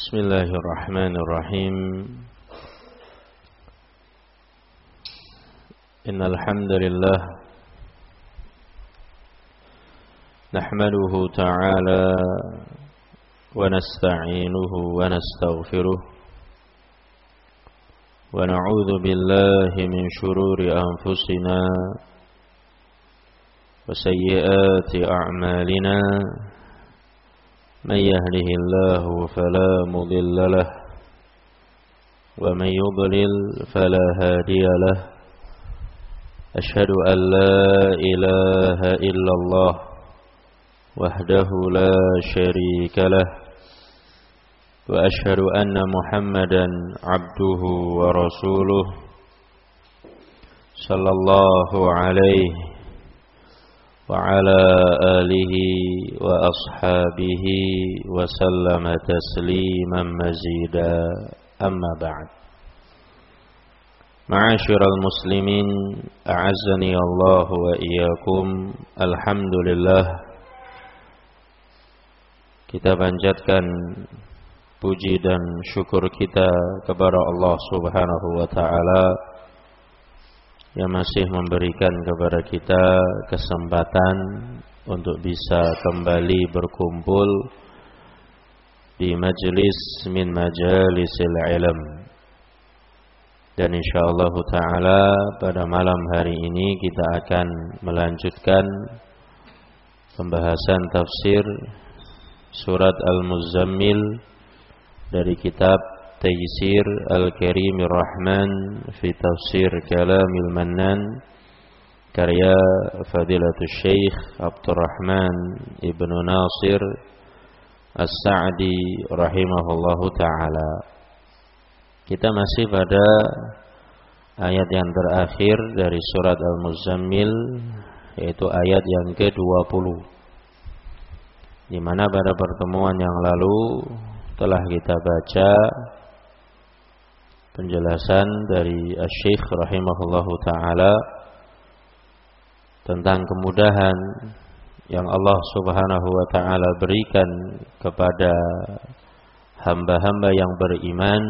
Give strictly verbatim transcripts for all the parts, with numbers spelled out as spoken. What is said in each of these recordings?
Bismillahirrahmanirrahim. Innal hamdalillah nahmaduhu ta'ala wa nasta'inuhu wa nastaghfiruh wa na'udzu billahi min shururi anfusina wa sayyiati a'malina. من يهده الله فلا مضل له ومن يضلل فلا هادي له أشهد أن لا إله إلا الله وحده لا شريك له وأشهد أن محمدا عبده ورسوله صلى الله عليه وعلى آله وأصحابه وسلم تسليما مزيدا أما بعد. معاشر المسلمين أعزني الله وإياكم. Alhamdulillah, kita panjatkan puji dan syukur kita kepada Allah Subhanahu wa ta'ala yang masih memberikan kepada kita kesempatan untuk bisa kembali berkumpul di majlis min majalisil ilm. Dan insyaallah ta'ala pada malam hari ini kita akan melanjutkan pembahasan tafsir surat Al-Muzammil dari kitab Taysir Al-Karimir Rahman fi Tafsir Kalamil Mannan karya Fadilatul Syekh Abdurrahman Ibnu Nasir As-Sa'di rahimahullahu ta'ala. Kita masih pada ayat yang terakhir dari surat Al-Muzammil, yaitu ayat yang ke dua puluh, di mana pada pertemuan yang lalu telah kita baca penjelasan dari Asy-Syaikh rahimahullahu ta'ala tentang kemudahan yang Allah subhanahu wa ta'ala berikan kepada hamba-hamba yang beriman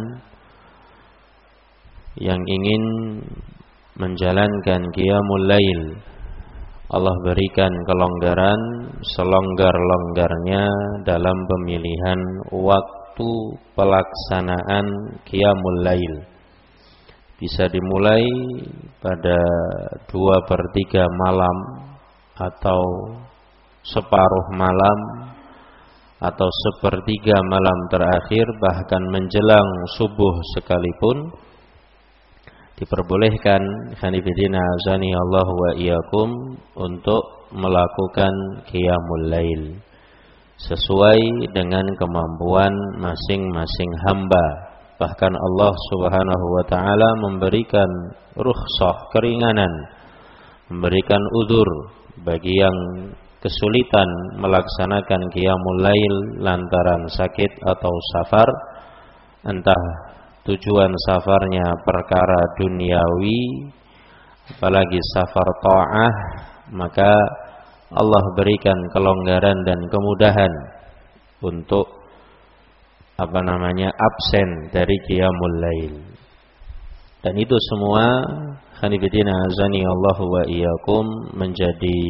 yang ingin menjalankan qiyamul lail. Allah berikan kelonggaran selonggar-longgarnya dalam pemilihan waktu pelaksanaan qiyamul lail. Bisa dimulai pada dua per tiga malam atau separuh malam atau sepertiga malam terakhir, bahkan menjelang subuh sekalipun diperbolehkan khanifidina azani Allah wa iyyakum untuk melakukan qiyamul lail sesuai dengan kemampuan masing-masing hamba. Bahkan Allah subhanahu wa ta'ala memberikan rukhsah, keringanan, memberikan udzur bagi yang kesulitan melaksanakan qiyamul lail lantaran sakit atau safar, entah tujuan safarnya perkara duniawi apalagi safar ta'ah, maka Allah berikan kelonggaran dan kemudahan untuk apa namanya absen dari qiyamul lail. Dan itu semua khanifidina azani Allah wa iyyakum menjadi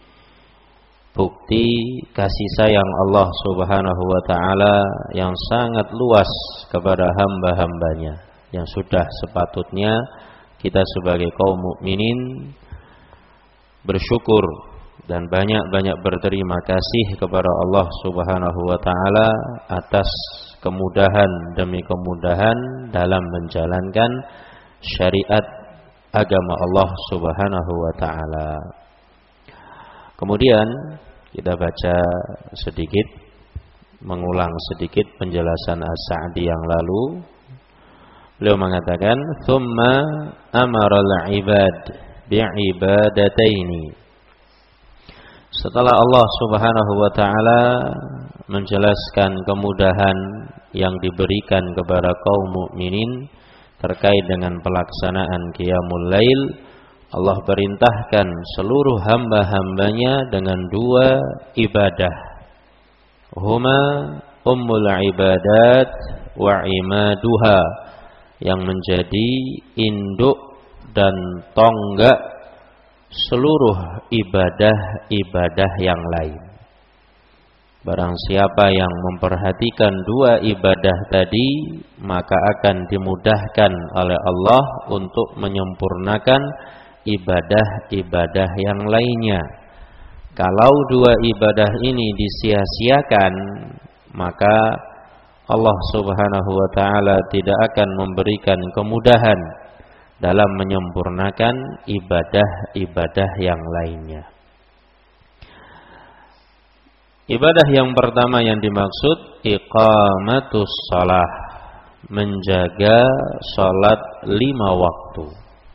bukti kasih sayang Allah subhanahu wa ta'ala yang sangat luas kepada hamba-hambanya, yang sudah sepatutnya kita sebagai kaum mukminin bersyukur dan banyak-banyak berterima kasih kepada Allah subhanahu wa ta'ala atas kemudahan demi kemudahan dalam menjalankan syariat agama Allah subhanahu wa ta'ala. Kemudian kita baca sedikit, mengulang sedikit penjelasan As-Sa'di yang lalu. Beliau mengatakan, "Tsumma amara al-'ibad bi'ibadataini." Setelah Allah subhanahu wa ta'ala menjelaskan kemudahan yang diberikan kepada kaum mukminin terkait dengan pelaksanaan qiyamul lail, Allah perintahkan seluruh hamba-hambanya dengan dua ibadah. Huma ummul ibadat wa imaduha, yang menjadi induk dan tonggak seluruh ibadah-ibadah yang lain. Barang siapa yang memperhatikan dua ibadah tadi, maka akan dimudahkan oleh Allah untuk menyempurnakan ibadah-ibadah yang lainnya. Kalau dua ibadah ini disia-siakan, maka Allah Subhanahu wa ta'ala tidak akan memberikan kemudahan dalam menyempurnakan ibadah-ibadah yang lainnya. Ibadah yang pertama yang dimaksud iqamatus shalah, menjaga salat lima waktu.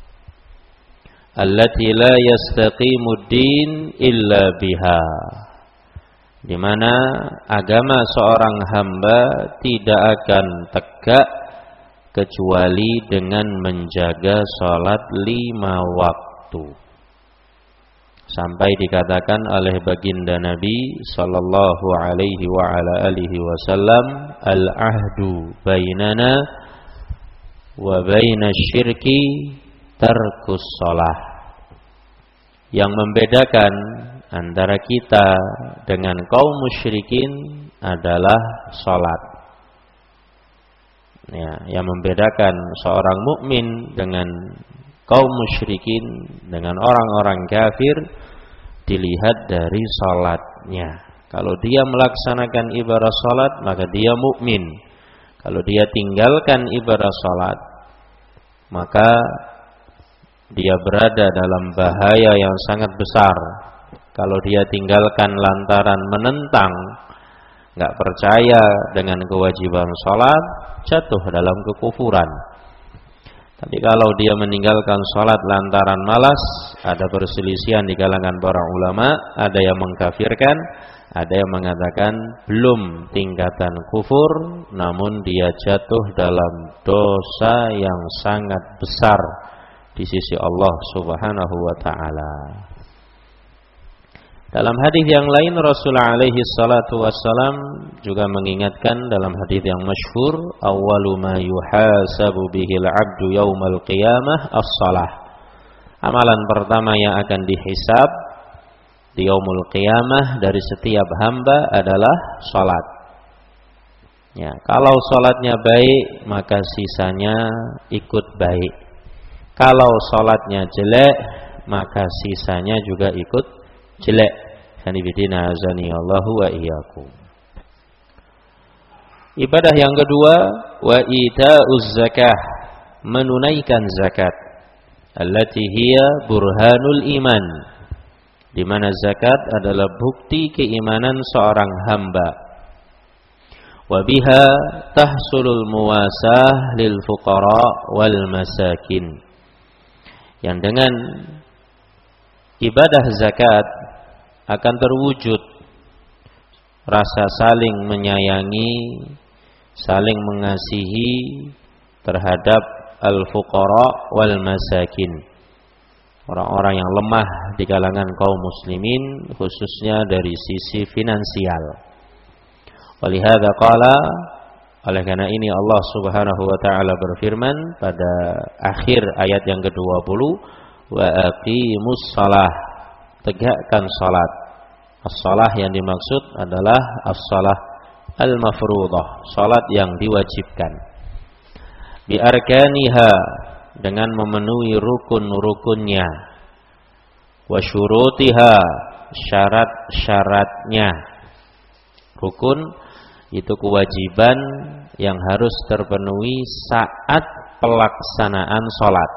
Allati la yastaqimud din illa biha, di mana agama seorang hamba tidak akan tegak kecuali dengan menjaga salat lima waktu. Sampai dikatakan oleh baginda Nabi sallallahu alaihi wa ala alihi wasallam, al-ahdu bainana wa bainasyirki tarkus shalah. Yang membedakan antara kita dengan kaum musyrikin adalah salat. Ya, yang membedakan seorang mukmin dengan kaum musyrikin, dengan orang-orang kafir, dilihat dari salatnya. Kalau dia melaksanakan ibadah salat, maka dia mukmin. Kalau dia tinggalkan ibadah salat, maka dia berada dalam bahaya yang sangat besar. Kalau dia tinggalkan lantaran menentang, nggak percaya dengan kewajiban salat, jatuh dalam kekufuran. Tapi kalau dia meninggalkan salat lantaran malas, ada perselisihan di kalangan para ulama, ada yang mengkafirkan, ada yang mengatakan belum tingkatan kufur, namun dia jatuh dalam dosa yang sangat besar di sisi Allah Subhanahu wa ta'ala. Dalam hadis yang lain, Rasulullah alaihi salatu wassalam juga mengingatkan dalam hadis yang masyhur, awwalu ma yuhasabu bihil abdu yaumal qiyamah as-shalah. Amalan pertama yang akan dihisab di yaumul qiyamah dari setiap hamba adalah salat. Ya, kalau salatnya baik, maka sisanya ikut baik. Kalau salatnya jelek, maka sisanya juga ikut jelek. Sanibidina azani Allahu wa iyyakum. Ibadah yang kedua, wa ita'uz zakah, menunaikan zakat. Allati hiya burhanul iman, di mana zakat adalah bukti keimanan seorang hamba. Wa biha tahsulul muwasah lil fuqara wal masakin, yang dengan ibadah zakat akan terwujud rasa saling menyayangi, saling mengasihi terhadap al-fuqara wal masakin, orang-orang yang lemah di kalangan kaum muslimin, khususnya dari sisi finansial. Walihada qala, oleh karena ini Allah Subhanahu wa taala berfirman pada akhir ayat yang kedua puluh, wa aqimus shalah, tegakkan salat. As-shalah yang dimaksud adalah as-shalah al-mafruḍah, salat yang diwajibkan. Bi arkaniha, dengan memenuhi rukun-rukunnya. Wa syurutiha, syarat-syaratnya. Rukun itu kewajiban yang harus terpenuhi saat pelaksanaan salat.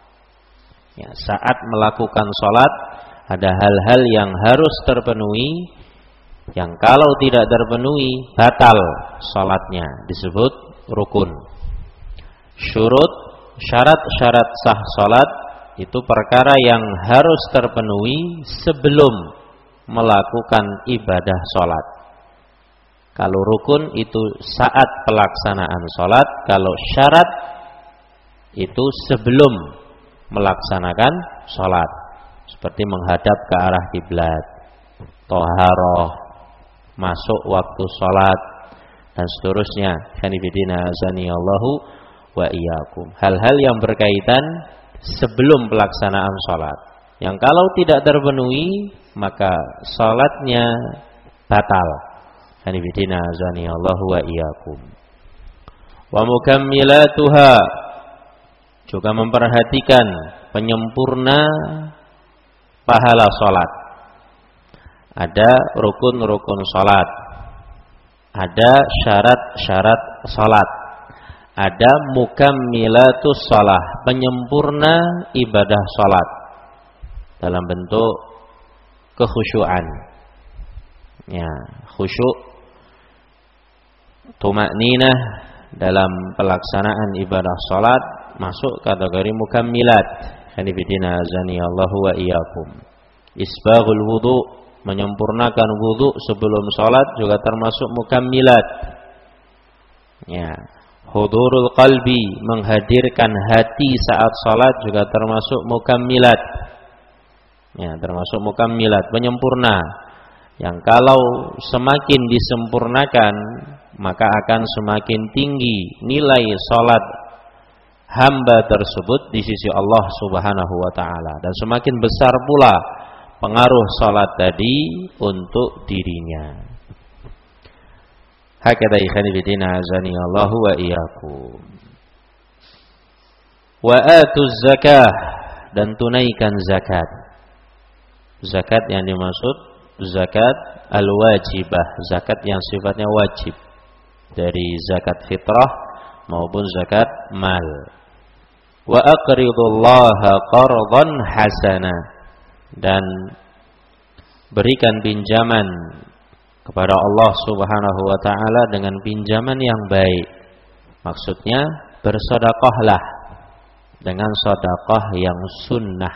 Ya, saat melakukan salat ada hal-hal yang harus terpenuhi, yang kalau tidak terpenuhi batal salatnya, disebut rukun. Syurut, syarat-syarat sah salat itu perkara yang harus terpenuhi sebelum melakukan ibadah salat. Kalau rukun itu saat pelaksanaan salat, kalau syarat itu sebelum melaksanakan salat. Seperti menghadap ke arah kiblat, thaharah, masuk waktu salat, dan seterusnya. Hanifidina azanillahu wa iyyakum. Hal-hal yang berkaitan sebelum pelaksanaan salat. Yang kalau tidak terpenuhi maka salatnya batal. Hanifidina azanillahu wa iyyakum. Wa mukammilatuha, juga memperhatikan penyempurna pahala salat. Ada rukun-rukun salat, ada syarat-syarat salat, ada mukammilatus shalah, penyempurna ibadah salat dalam bentuk kekhusyuan. Ya, khusyuk, tumakninah dalam pelaksanaan ibadah salat masuk kategori mukammilat. Hanifidina azanillahu wa iyyakum. Isbaghul wudu, menyempurnakan wudu sebelum salat juga termasuk mukammilat. Ya, hudurul qalbi, menghadirkan hati saat salat juga termasuk mukammilat. Ya, termasuk mukammilat, penyempurna. Yang kalau semakin disempurnakan maka akan semakin tinggi nilai salat hamba tersebut di sisi Allah Subhanahu wa taala, dan semakin besar pula pengaruh salat tadi untuk dirinya. Hakadha ikhwani fillah azani Allah wa iyyakum. Wa atuz zakah, dan tunaikan zakat. Zakat yang dimaksud zakat al-wajibah, zakat yang sifatnya wajib, dari zakat fitrah maupun zakat mal. Wa aqridullaha qardan hasana, dan berikan pinjaman kepada Allah Subhanahu wa taala dengan pinjaman yang baik. Maksudnya bersedekahlah dengan sedekah yang sunnah.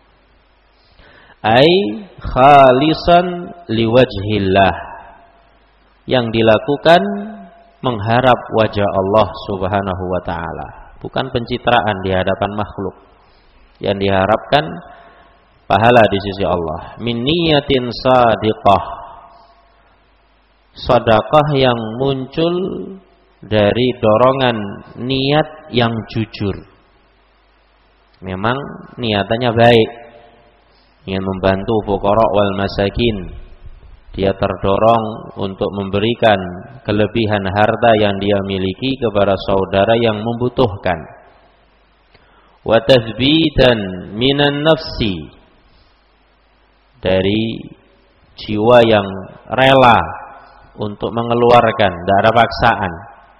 Ai khalisan liwajhillah, yang dilakukan mengharap wajah Allah Subhanahu wa taala, bukan pencitraan di hadapan makhluk. Yang diharapkan pahala di sisi Allah. Min niyatin shadiqah, sedekah yang muncul dari dorongan niat yang jujur. Memang niatannya baik, ingin membantu fuqara wal masakin, dia terdorong untuk memberikan kelebihan harta yang dia miliki kepada saudara yang membutuhkan. Wa tathbitan minan nafsi, dari jiwa yang rela untuk mengeluarkan, tidak ada paksaan.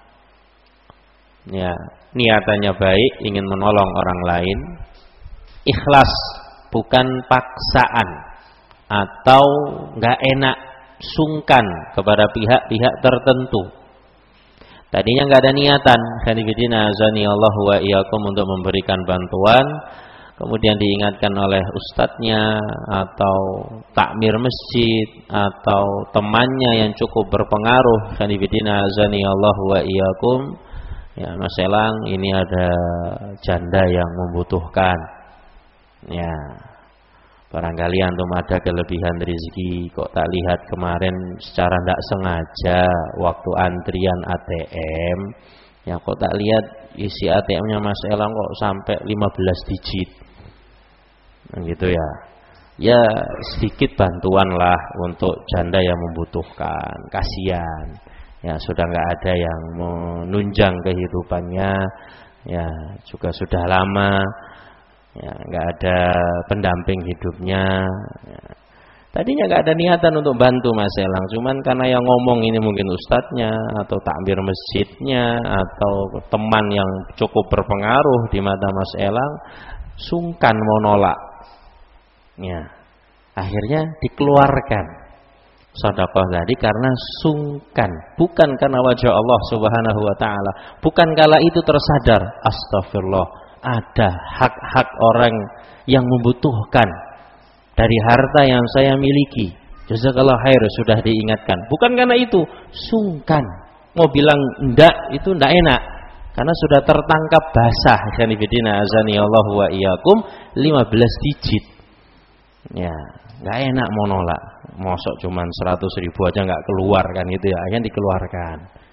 Ya, niatannya baik, ingin menolong orang lain, ikhlas, bukan paksaan atau nggak enak, sungkan kepada pihak-pihak tertentu. Tadinya nggak ada niatan, hanifidina azani Allah wa iyyakum, untuk memberikan bantuan, kemudian diingatkan oleh ustadznya atau takmir masjid atau temannya yang cukup berpengaruh, hanifidina azani Allah wa iyyakum, ya Mas Elang, ini ada janda yang membutuhkan. Ya, barangkali antum ada kelebihan rezeki, kok tak lihat kemarin secara tidak sengaja waktu antrian A T M, ya kok tak lihat isi A T M-nya Mas Elang kok sampai lima belas digit. Nah, gitu ya. Ya sedikit bantuan lah untuk janda yang membutuhkan, kasihan. Ya sudah nggak ada yang menunjang kehidupannya, ya juga sudah lama. Ya, nggak ada pendamping hidupnya. Ya. Tadinya nggak ada niatan untuk bantu Mas Elang, cuman karena yang ngomong ini mungkin ustadznya atau takmir masjidnya atau teman yang cukup berpengaruh di mata Mas Elang, sungkan mau nolak. Ya, akhirnya dikeluarkan sedekah tadi karena sungkan, bukan karena wajah Allah Subhanahu wa taala. Bukan kala itu tersadar, astagfirullah, ada hak-hak orang yang membutuhkan dari harta yang saya miliki. Jazakallah khair, sudah diingatkan. Bukan karena itu, sungkan. Mau bilang enggak, itu enggak enak. Karena sudah tertangkap basah. Hanifidina azani Allah wa iyyakum, lima belas digit. Ya, enggak enak mau nolak. Mosok cuman seratus ribu aja enggak keluar kan gitu ya. Akhirnya dikeluarkan.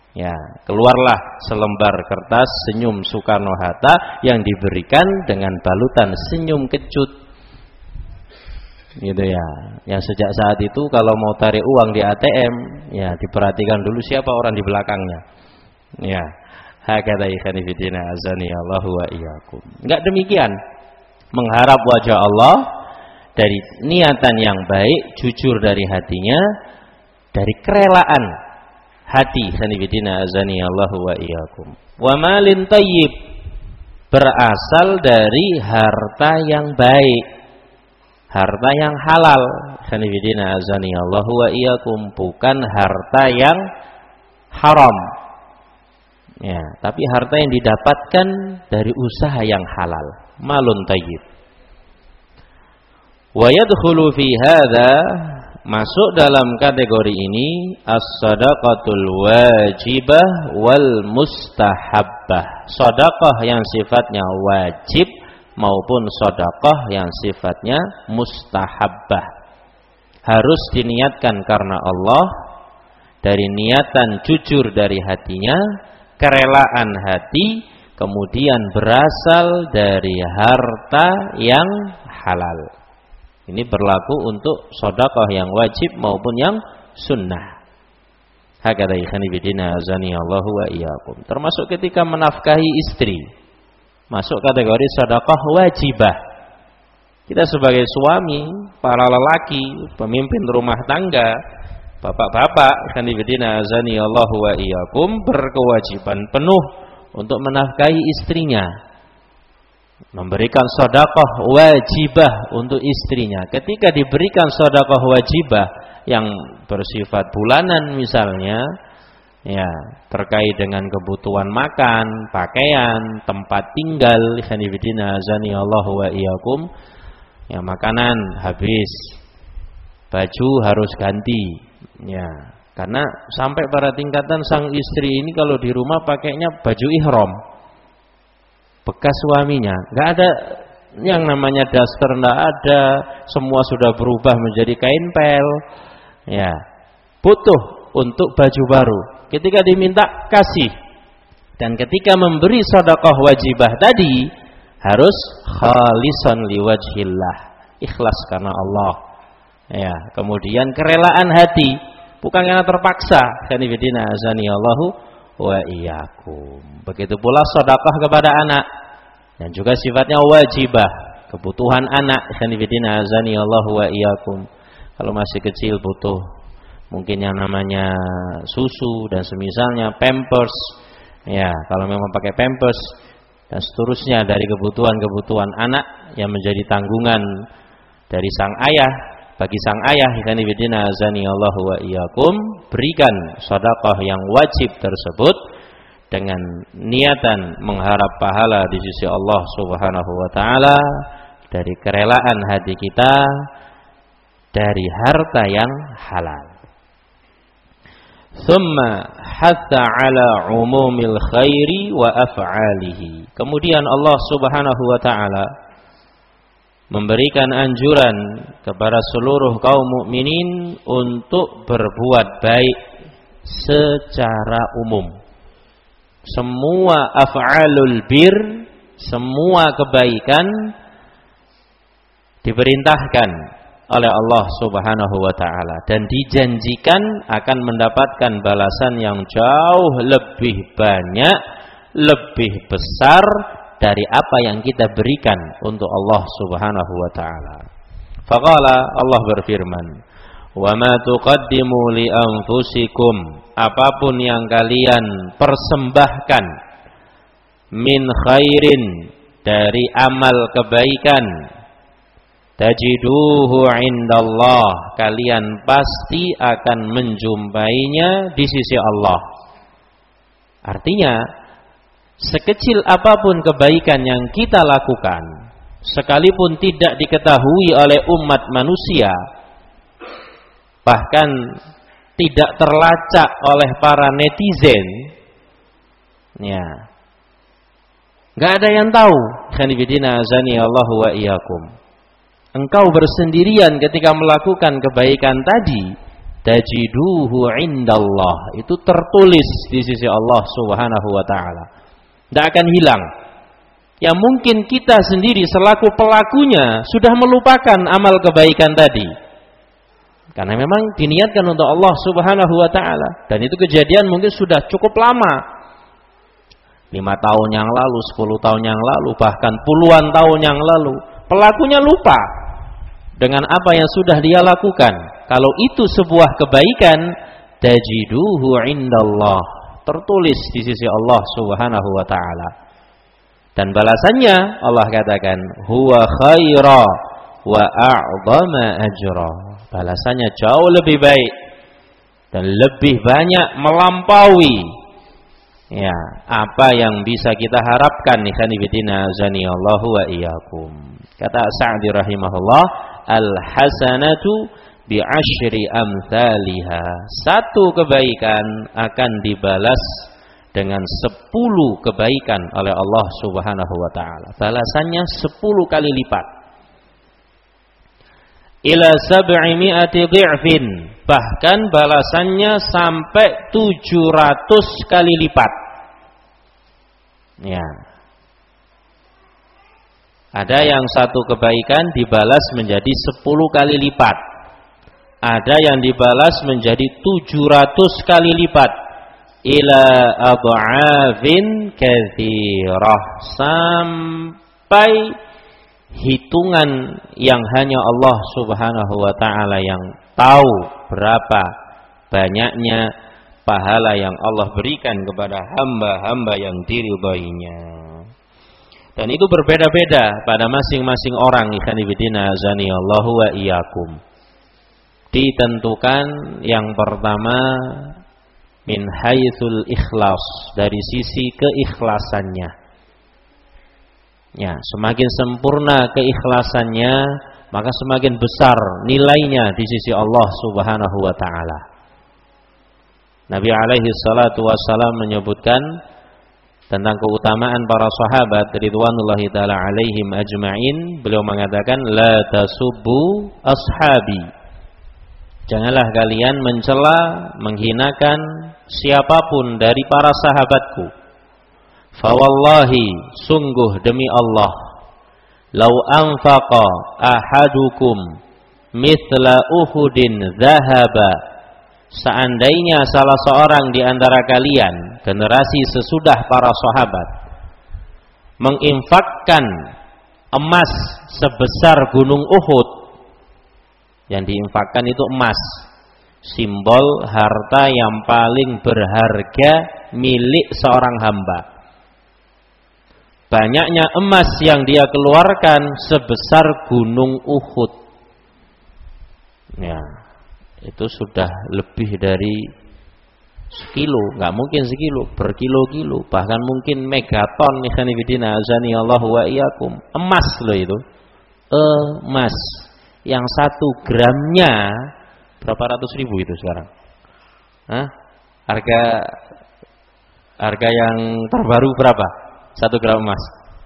Ya, keluarlah selembar kertas senyum Soekarno-Hatta yang diberikan dengan balutan senyum kecut. Gitu ya. Yang sejak saat itu kalau mau tarik uang di A T M, ya diperhatikan dulu siapa orang di belakangnya. Ya. Hakadha ikhwani fillah azani Allahu wa iyyakum. Enggak demikian. Mengharap wajah Allah dari niatan yang baik, jujur dari hatinya, dari kerelaan hati ikhwani fillah azani Allahu wa iyyakum. Wa malin thayyib, berasal dari harta yang baik, harta yang halal ikhwani fillah azani Allahu wa iyyakum, bukan harta yang haram. Ya, tapi harta yang didapatkan dari usaha yang halal, malun thayyib. Wa yadkhulu fi hadza, masuk dalam kategori ini as-shadaqatul wajibah wal mustahabbah. Sedekah yang sifatnya wajib maupun sedekah yang sifatnya mustahabbah. Harus diniatkan karena Allah, dari niatan jujur dari hatinya, kerelaan hati, kemudian berasal dari harta yang halal. Ini berlaku untuk sedekah yang wajib maupun yang sunnah. Hakadha ikhwani fillah azani Allahu wa iyyakum. Termasuk ketika menafkahi istri, masuk kategori sedekah wajibah. Kita sebagai suami, para lelaki, pemimpin rumah tangga, bapak-bapak, ikhwani fillah azani Allahu wa iyyakum, berkewajiban penuh untuk menafkahi istrinya, memberikan sedekah wajibah untuk istrinya. Ketika diberikan sedekah wajibah yang bersifat bulanan misalnya, ya, terkait dengan kebutuhan makan, pakaian, tempat tinggal, ikhwani fillah azani Allahu wa iyyakum, ya, makanan habis, baju harus ganti. Ya, karena sampai pada tingkatan sang istri ini kalau di rumah pakainya baju ihram bekas suaminya, nggak ada yang namanya daster, nggak ada, semua sudah berubah menjadi kain pel. Ya, butuh untuk baju baru. Ketika diminta kasih, dan ketika memberi sedekah wajibah tadi harus khalisan liwajhillah, ikhlas karena Allah. Ya, kemudian kerelaan hati, bukan karena terpaksa. Khani bidina azani Allahu wa iyyakum. Begitu pula sedekah kepada anak, dan juga sifatnya wajibah, kebutuhan anak. Khani bidina azani Allahu wa iyyakum. Kalau masih kecil butuh mungkin yang namanya susu dan semisalnya, pampers. Ya, kalau memang pakai pampers dan seterusnya dari kebutuhan-kebutuhan anak yang menjadi tanggungan dari sang ayah. Bagi sang ayah, ikhwani fillah azani Allahu wa iyyakum, berikan sedekah yang wajib tersebut dengan niatan mengharap pahala di sisi Allah Subhanahu wa taala dari kerelaan hati kita dari harta yang halal. Thumma hatta ala umumil khairi wa af'alihi. Kemudian Allah Subhanahu wa taala memberikan anjuran kepada seluruh kaum mukminin untuk berbuat baik secara umum. Semua af'alul bir, semua kebaikan diperintahkan oleh Allah Subhanahu wa taala dan dijanjikan akan mendapatkan balasan yang jauh lebih banyak, lebih besar dari apa yang kita berikan untuk Allah Subhanahu wa taala. Faqala, Allah berfirman, "Wa ma tuqaddimu li anfusikum," apapun yang kalian persembahkan, min khairin, dari amal kebaikan, tajiduhu indallah, kalian pasti akan menjumpainya di sisi Allah. Artinya, sekecil apapun kebaikan yang kita lakukan, sekalipun tidak diketahui oleh umat manusia, bahkan tidak terlacak oleh para netizen, ya, nggak ada yang tahu. Khanifidina azani Allahu wa iyyakum. Engkau bersendirian ketika melakukan kebaikan tadi, tajiduhu indallah. Itu tertulis di sisi Allah Subhanahu wa taala. Tidak akan hilang. Yang mungkin kita sendiri selaku pelakunya sudah melupakan amal kebaikan tadi. Karena memang diniatkan untuk Allah Subhanahu wa taala, dan itu kejadian mungkin sudah cukup lama. lima tahun yang lalu, sepuluh tahun yang lalu, bahkan puluhan tahun yang lalu. Pelakunya lupa dengan apa yang sudah dia lakukan. Kalau itu sebuah kebaikan, tajiduhu indallah, tertulis di sisi Allah Subhanahu wa taala. Dan balasannya Allah katakan huwa khaira wa a'zama ajra. Balasannya jauh lebih baik dan lebih banyak melampaui ya apa yang bisa kita harapkan. Ikhwan fillah azanillahu wa iyyakum. Kata Sa'di rahimahullah, al hasanatu bi asyri amsalha. Satu kebaikan akan dibalas dengan sepuluh kebaikan oleh Allah Subhanahu wa taala. Balasannya sepuluh kali lipat. Ila sab'i mi'ati dhi'fin. Bahkan balasannya sampai tujuh ratus kali lipat. Ya. Ada yang satu kebaikan dibalas menjadi sepuluh kali lipat. Ada yang dibalas menjadi tujuh ratus kali lipat. Ila ad'afin katsirah, sampai hitungan yang hanya Allah Subhanahu wa taala yang tahu berapa banyaknya pahala yang Allah berikan kepada hamba-hamba yang diridhoinya. Dan itu berbeda-beda pada masing-masing orang. Ikhwan fillah azanillahu wa iyyakum. Ditentukan yang pertama min haitsul ikhlas, dari sisi keikhlasannya. Ya, semakin sempurna keikhlasannya, maka semakin besar nilainya di sisi Allah Subhanahu wa taala. Nabi alaihi salatu wassalam menyebutkan tentang keutamaan para sahabat ridwanullahi taala alaihim ajmain. Beliau mengatakan, la tasubbu ashabi. Janganlah kalian mencela, menghinakan siapapun dari para sahabatku. Fawallahi, sungguh demi Allah, lau anfaqa ahadukum mithla Uhudin dhahaba, seandainya salah seorang di antara kalian, generasi sesudah para sahabat, menginfakkan emas sebesar gunung Uhud. Yang diinfakkan itu emas, simbol harta yang paling berharga milik seorang hamba. Banyaknya emas yang dia keluarkan sebesar gunung Uhud. Ya, itu sudah lebih dari sekilo, nggak mungkin sekilo, berkilo-kilo, bahkan mungkin megaton. Ikhwan fillah azanillahu wa iyyakum. Emas loh itu, emas. Yang satu gramnya berapa ratus ribu itu sekarang? Hah? Harga harga yang terbaru berapa? Satu gram emas?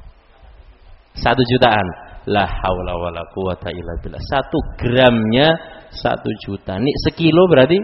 Satu jutaan. La haula wala quwata illa billah. Satu gramnya satu juta. Nih sekilo berarti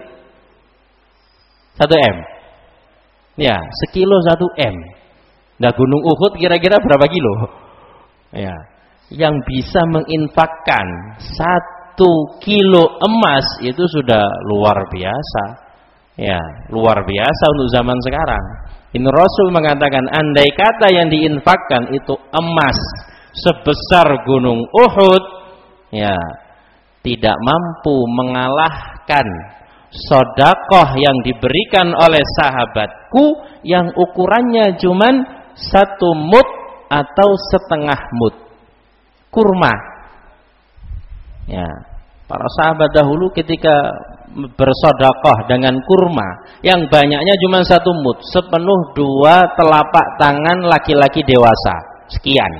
satu M. Ya, sekilo satu M. Nah, gunung Uhud kira-kira berapa kilo? Ya. Yang bisa menginfakkan satu kilo emas itu sudah luar biasa. Ya, luar biasa untuk zaman sekarang. Ini Rasul mengatakan, andai kata yang diinfakkan itu emas sebesar gunung Uhud, ya, tidak mampu mengalahkan sedekah yang diberikan oleh sahabatku yang ukurannya cuman satu mud atau setengah mud kurma. Ya, para sahabat dahulu ketika bersedekah dengan kurma yang banyaknya cuma satu mud, sepenuh dua telapak tangan laki-laki dewasa, sekian.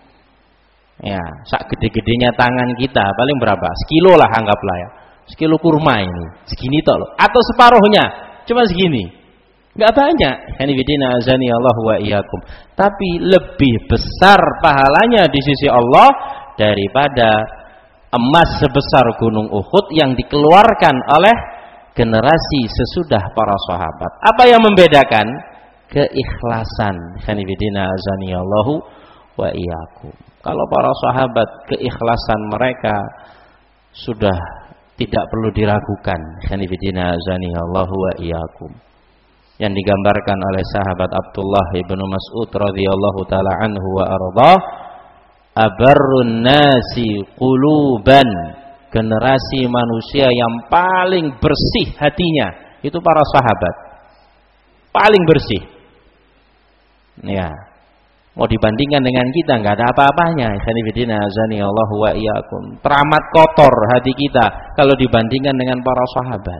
Ya, sak gede-gedenya tangan kita, paling berapa? Sekilo lah anggaplah ya. Sekilo kurma ini, segini toh loh. Atau separuhnya, cuma segini. Enggak banyak. Hanifidina azani Allah wa iyyakum. Tapi lebih besar pahalanya di sisi Allah daripada emas sebesar gunung Uhud yang dikeluarkan oleh generasi sesudah para sahabat. Apa yang membedakan? Keikhlasan. Khanifidina azaniyallahu wa iyyakum. Kalau para sahabat keikhlasan mereka sudah tidak perlu diragukan. Khanifidina azaniyallahu wa iyyakum. Yang digambarkan oleh sahabat Abdullah ibnu Mas'ud radhiyallahu taala anhu wa ardhah, abarrun nasi quluban, generasi manusia yang paling bersih hatinya itu para sahabat. Paling bersih. Ya. Mau dibandingkan dengan kita enggak ada apa-apanya. Khanifidina azanillahu wa iyyakum. Teramat kotor hati kita kalau dibandingkan dengan para sahabat.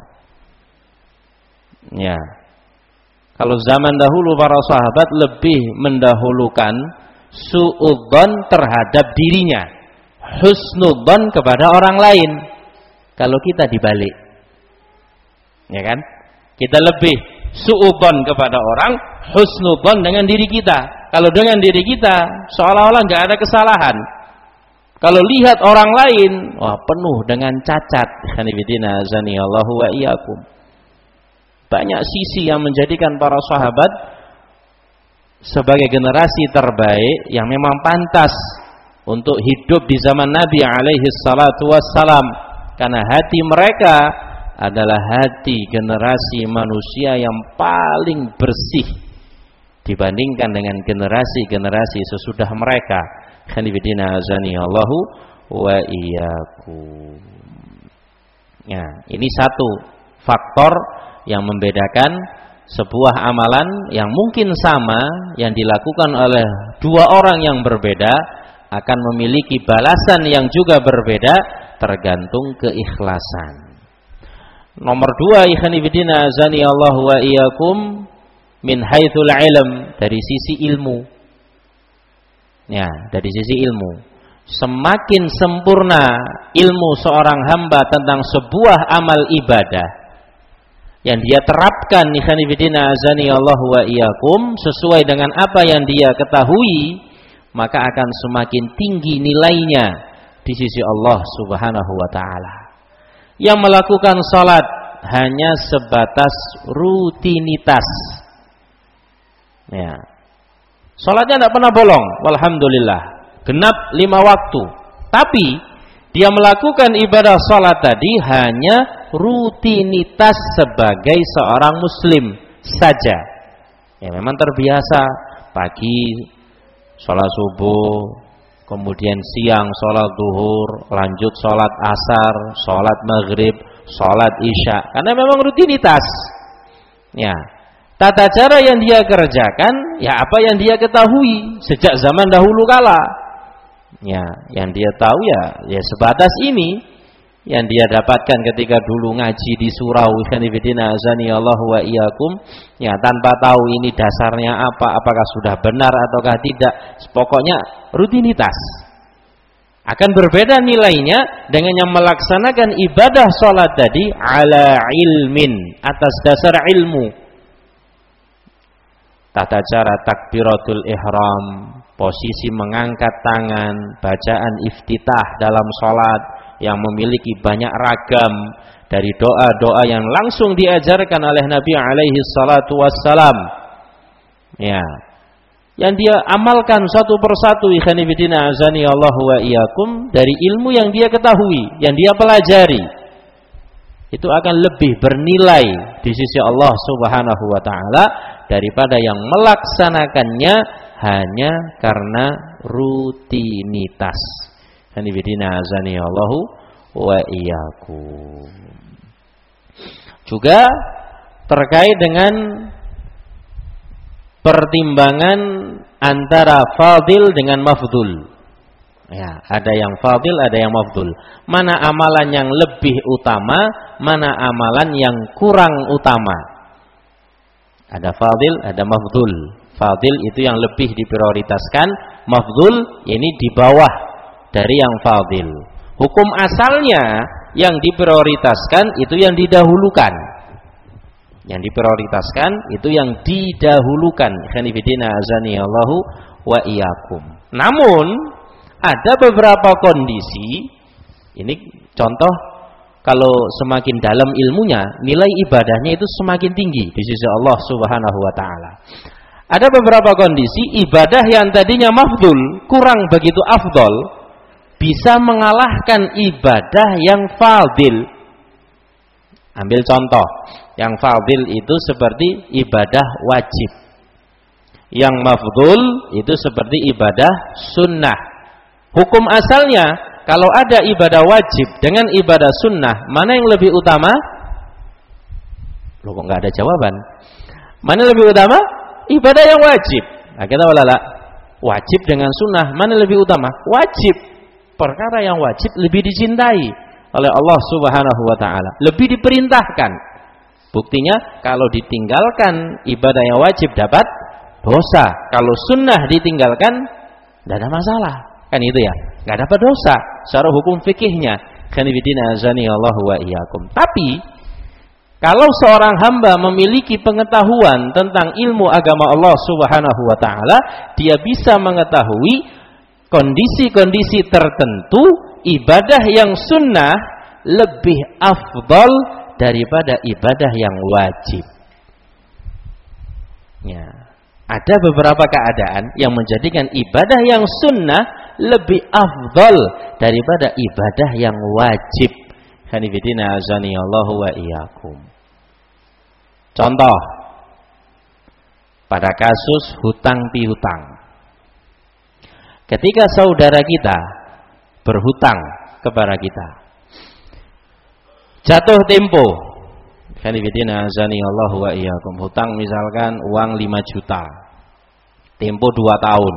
Ya. Kalau zaman dahulu para sahabat lebih mendahulukan su'udzon terhadap dirinya, husnudzon kepada orang lain. Kalau kita dibalik, ya kan? Kita lebih su'udzon kepada orang, husnudzon dengan diri kita. Kalau dengan diri kita seolah-olah nggak ada kesalahan. Kalau lihat orang lain, wah penuh dengan cacat. Khanifidina azanillahu wa iyyakum. Banyak sisi yang menjadikan para sahabat sebagai generasi terbaik yang memang pantas untuk hidup di zaman Nabi alaihi salatu wassalam, karena hati mereka adalah hati generasi manusia yang paling bersih dibandingkan dengan generasi-generasi sesudah mereka. Khanifidina azanillahu wa iyyakum. Ya, ini satu faktor yang membedakan sebuah amalan yang mungkin sama yang dilakukan oleh dua orang yang berbeda akan memiliki balasan yang juga berbeda tergantung keikhlasan. Nomor dua, ikhwanifidina azani Allah wa iyyakum, min haitsul ilm, dari sisi ilmu. Ya, dari sisi ilmu. Semakin sempurna ilmu seorang hamba tentang sebuah amal ibadah yang dia terapkan, ikhwanifidina azani Allah wa iyyakum, sesuai dengan apa yang dia ketahui, maka akan semakin tinggi nilainya di sisi Allah Subhanahu wa taala. Yang melakukan salat hanya sebatas rutinitas. Ya. Salatnya tidak pernah bolong, walhamdulillah. Genap lima waktu. Tapi dia melakukan ibadah salat tadi hanya rutinitas sebagai seorang muslim saja. Ya memang terbiasa pagi salat subuh, kemudian siang sholat duhur, lanjut sholat asar, sholat maghrib, sholat isya, karena memang rutinitas. Ya, tata cara yang dia kerjakan, ya apa yang dia ketahui sejak zaman dahulu kala. Ya, yang dia tahu ya, ya sebatas ini yang dia dapatkan ketika dulu ngaji di surau. Ikhwanifidina azani Allah wa iyyakum, ya tanpa tahu ini dasarnya apa, apakah sudah benar ataukah tidak, pokoknya rutinitas. Akan berbeda nilainya dengan yang melaksanakan ibadah sholat tadi ala ilmin, atas dasar ilmu. Tata cara takbiratul ihram, posisi mengangkat tangan, bacaan iftitah dalam sholat yang memiliki banyak ragam, dari doa-doa yang langsung diajarkan oleh Nabi alaihi salatu wassalam. Ya, yang dia amalkan satu persatu, ikhwanifidina azani Allah wa iyyakum, dari ilmu yang dia ketahui, yang dia pelajari, itu akan lebih bernilai di sisi Allah Subhanahu wa taala daripada yang melaksanakannya hanya karena rutinitas. Ikhwanifidina azani Allah wa iyyakum. Juga terkait dengan pertimbangan antara fadil dengan mafdul. Ya, ada yang fadil, ada yang mafdul. Mana amalan yang lebih utama, mana amalan yang kurang utama. Ada fadil, ada mafdul. Fadil itu yang lebih diprioritaskan, mafdul ini di bawah dari yang fadil. Hukum asalnya yang diprioritaskan itu yang didahulukan. Yang diprioritaskan itu yang didahulukan. Khanifidina azani Allahu wa iyyakum. Namun ada beberapa kondisi, ini contoh kalau semakin dalam ilmunya, nilai ibadahnya itu semakin tinggi di sisi Allah Subhanahu wa taala. Ada beberapa kondisi ibadah yang tadinya mafdul, kurang begitu afdol, bisa mengalahkan ibadah yang fadil. Ambil contoh, yang fadil itu seperti ibadah wajib. Yang mafdul itu seperti ibadah sunnah. Hukum asalnya, kalau ada ibadah wajib dengan ibadah sunnah, mana yang lebih utama? Loh, kok nggak ada jawaban? Mana yang lebih utama? Ibadah yang wajib. Nah, kita walala, wajib dengan sunnah, mana lebih utama? Wajib. Perkara yang wajib lebih dicintai oleh Allah Subhanahu wa taala, lebih diperintahkan. Buktinya kalau ditinggalkan ibadah yang wajib dapat dosa. Kalau sunnah ditinggalkan tidak ada masalah. Kan itu ya, nggak dapat dosa secara hukum fikihnya. Khanifidina azani Allah wa iyyakum. Tapi kalau seorang hamba memiliki pengetahuan tentang ilmu agama Allah Subhanahu wa taala, dia bisa mengetahui kondisi-kondisi tertentu ibadah yang sunnah lebih afdal daripada ibadah yang wajib. Ya, ada beberapa keadaan yang menjadikan ibadah yang sunnah lebih afdal daripada ibadah yang wajib. Hanifidina azani Allah wa iyyakum. Contoh, pada kasus hutang piutang. Ketika saudara kita berhutang kepada kita, jatuh tempo, hanifidina azani Allah wa iyyakum, hutang misalkan uang lima juta, tempo dua tahun.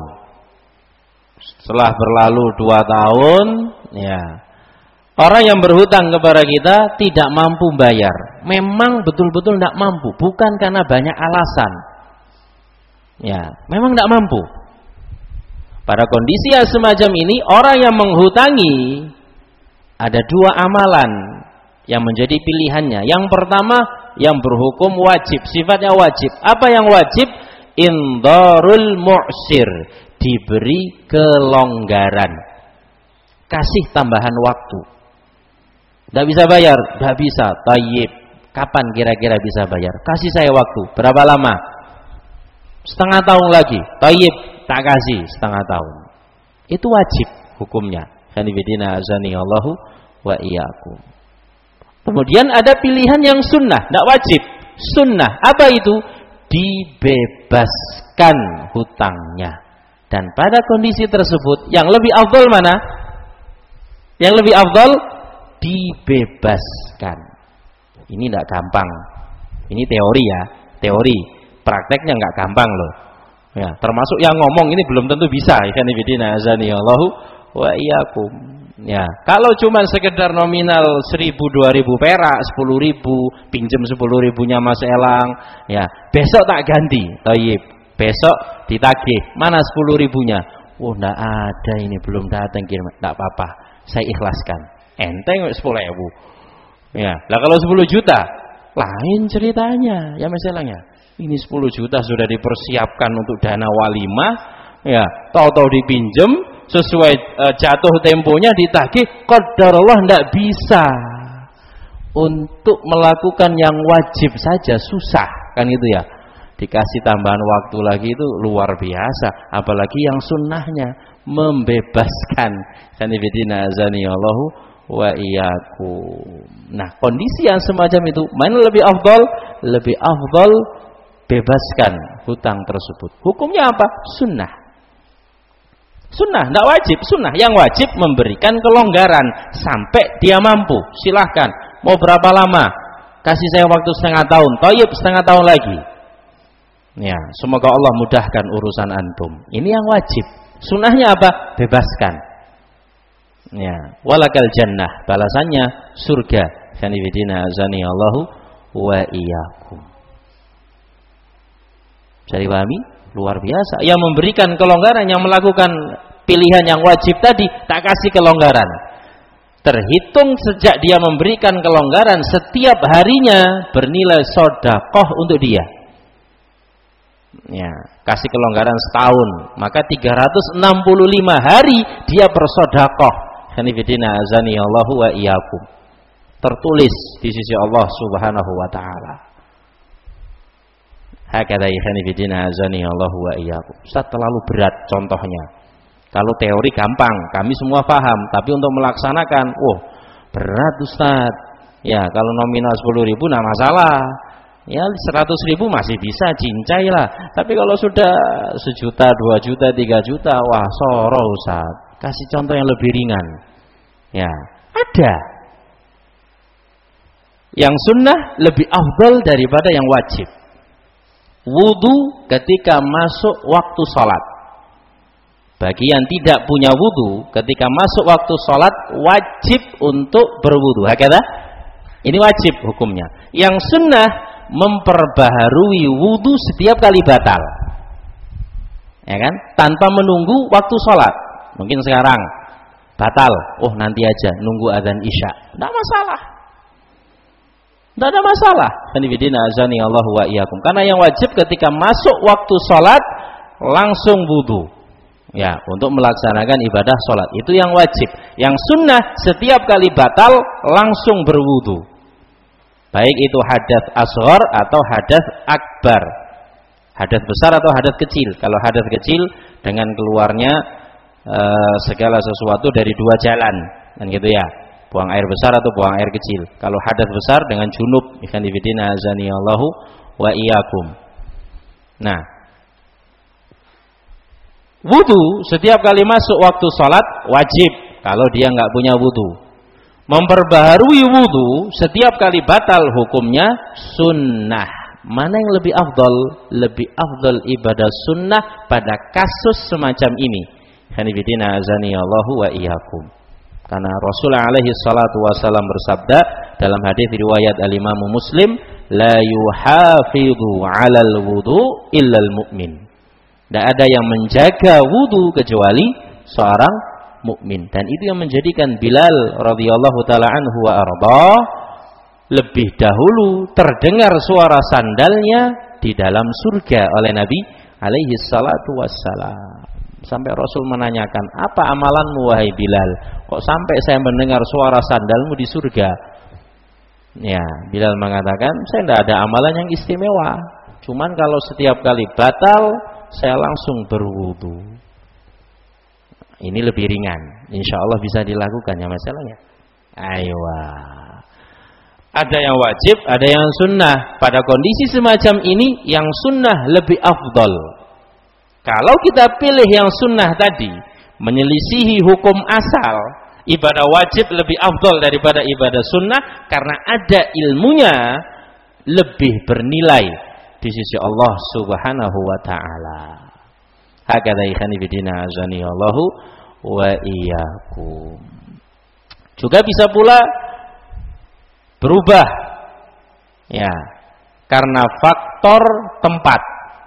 Setelah berlalu dua tahun, ya, orang yang berhutang kepada kita tidak mampu bayar. Memang betul-betul tidak mampu, bukan karena banyak alasan. Ya, memang tidak mampu. Pada kondisi yang semacam ini, orang yang menghutangi ada dua amalan yang menjadi pilihannya. Yang pertama, yang berhukum wajib, sifatnya wajib. Apa yang wajib? Indharul mu'sir, diberi kelonggaran, kasih tambahan waktu. Tidak bisa bayar? Tidak bisa. Tayyib. Kapan kira-kira bisa bayar? Kasih saya waktu. Berapa lama? Setengah tahun lagi. Tayyib. Tak kasih setengah tahun. Itu wajib hukumnya. Hanifidina azani Allahu wa iyyakum. Kemudian ada pilihan yang sunnah, tidak wajib. Sunnah. Apa itu? Dibebaskan hutangnya. Dan pada kondisi tersebut, yang lebih afdal mana? Yang lebih afdal dibebaskan. Ini tidak gampang. Ini teori ya, teori. Prakteknya nggak gampang loh. Ya, termasuk yang ngomong ini belum tentu bisa. Ikhwan fillah azani Allahu wa iyyakum. Ya, kalau cuma sekedar nominal seribu, dua ribu perak, sepuluh ribu, pinjam sepuluh ribunya Mas Elang, ya, besok tak ganti. Thayyib. Besok ditagih. Mana sepuluh ribunya? Oh, enggak ada, ini belum datang kirim. Enggak apa-apa. Saya ikhlaskan. Enteng sepuluh ribu. Ya, lah kalau sepuluh juta, lain ceritanya. Ya Mas Elang ya. Ini sepuluh juta sudah dipersiapkan untuk dana walimah, ya, tahu-tahu dipinjem sesuai uh, jatuh temponya ditagih, qadarullah enggak bisa. Untuk melakukan yang wajib saja susah, kan itu ya. Dikasih tambahan waktu lagi itu luar biasa, apalagi yang sunnahnya membebaskan. Sanifidina azani Allahu wa iyyakum. Nah, kondisi yang semacam itu, mana lebih afdal? Lebih afdal bebaskan hutang tersebut. Hukumnya apa? Sunnah. Sunnah, tidak wajib. Sunnah. Yang wajib memberikan kelonggaran sampai dia mampu. Silahkan. Mau berapa lama? Kasih saya waktu setengah tahun. Thayyib, setengah tahun lagi. Ya, semoga Allah mudahkan urusan antum. Ini yang wajib. Sunnahnya apa? Bebaskan. Ya, walakal jannah. Balasannya surga. Sanifidina azani Allahu wa iyyakum. Bisa dipahami? Luar biasa. Yang memberikan kelonggaran, yang melakukan pilihan yang wajib tadi, tak kasih kelonggaran. Terhitung sejak dia memberikan kelonggaran, setiap harinya bernilai sedekah untuk dia. Ya, kasih kelonggaran setahun, maka tiga ratus enam puluh lima hari dia bersedekah. Hanifidina azani Allahu wa iyyakum. tertulis di sisi Allah Subhanahu wa taala. Hakadha ikhwani fillah azani Allah wa iyyakum. Ustaz, terlalu berat contohnya. Kalau teori gampang, kami semua paham, tapi untuk melaksanakan, oh, berat Ustaz. Ya, kalau nominal sepuluh ribu nah masalah. Ya seratus ribu masih bisa cincai lah. Tapi kalau sudah sejuta, dua juta, tiga juta, wah soro Ustaz. Kasih contoh yang lebih ringan. Ya, ada. Yang sunnah lebih afdal daripada yang wajib. Wudu ketika masuk waktu sholat. Bagi yang tidak punya wudu, ketika masuk waktu sholat wajib untuk berwudu. Hakata? Ini wajib hukumnya. Yang sunnah memperbaharui wudu setiap kali batal, ya kan? Tanpa menunggu waktu sholat. Mungkin sekarang batal, oh nanti aja nunggu adzan isya, tidak masalah, tidak ada masalah. Kanibidina azani Allah wa iyyakum. Karena yang wajib ketika masuk waktu sholat langsung wudu, ya, untuk melaksanakan ibadah sholat itu yang wajib. Yang sunnah setiap kali batal langsung berwudu. Baik itu hadas asghar atau hadas akbar, hadas besar atau hadas kecil. Kalau hadas kecil dengan keluarnya e, segala sesuatu dari dua jalan, kan gitu ya, buang air besar atau buang air kecil. Kalau hadas besar dengan junub, ikhwan fillah azani Allahu wa iyyakum. Nah, wudu setiap kali masuk waktu sholat wajib kalau dia nggak punya wudu. Memperbaharui wudu setiap kali batal hukumnya sunnah. Mana yang lebih afdal? Lebih afdal ibadah sunnah pada kasus semacam ini. Hanifidina azani Allahu wa iyyakum. Karena Rasulullah alaihi salatu wasallam bersabda dalam hadis riwayat al-Imam Muslim, la yuhafidhu 'alal wudu illal mu'min. Tidak ada yang menjaga wudu kecuali seorang mukmin. Dan itu yang menjadikan Bilal radhiyallahu taala anhu wa arda lebih dahulu terdengar suara sandalnya di dalam surga oleh Nabi alaihi salatu wassalam. Sampai Rasul menanyakan, apa amalanmu wahai Bilal? Kok sampai saya mendengar suara sandalmu di surga? Ya, Bilal mengatakan, saya tidak ada amalan yang istimewa. Cuman kalau setiap kali batal saya langsung berwudu. Ini lebih ringan, insya Allah bisa dilakukan ya masalahnya. Aywa. Ada yang wajib, ada yang sunnah. Pada kondisi semacam ini, yang sunnah lebih afdal. Kalau kita pilih yang sunnah tadi, menyelisihi hukum asal, ibadah wajib lebih afdal daripada ibadah sunnah, karena ada ilmunya lebih bernilai di sisi Allah Subhanahu wa ta'ala. Hakadha ikhani bidina azani Allahu wa iyyakum. Juga bisa pula berubah, ya, karena faktor tempat.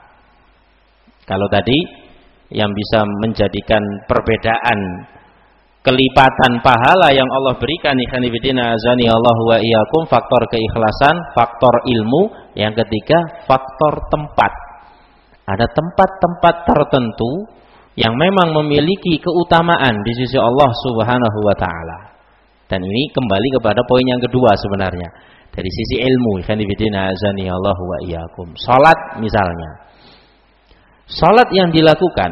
Kalau tadi yang bisa menjadikan perbedaan kelipatan pahala yang Allah berikan ikhani bidina azani Allahu wa iyyakum, faktor keikhlasan, faktor ilmu. Yang ketiga faktor tempat. Ada tempat-tempat tertentu yang memang memiliki keutamaan di sisi Allah Subhanahu wa ta'ala. Dan ini kembali kepada poin yang kedua sebenarnya. Dari sisi ilmu, ikhwanifidina azani Allahu wa iyyakum. Salat misalnya. Salat yang dilakukan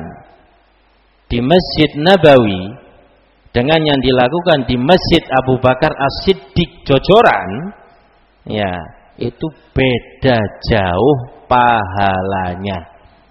di Masjid Nabawi dengan yang dilakukan di Masjid Abu Bakar As-Siddiq Jojoran, ya, itu beda jauh pahalanya.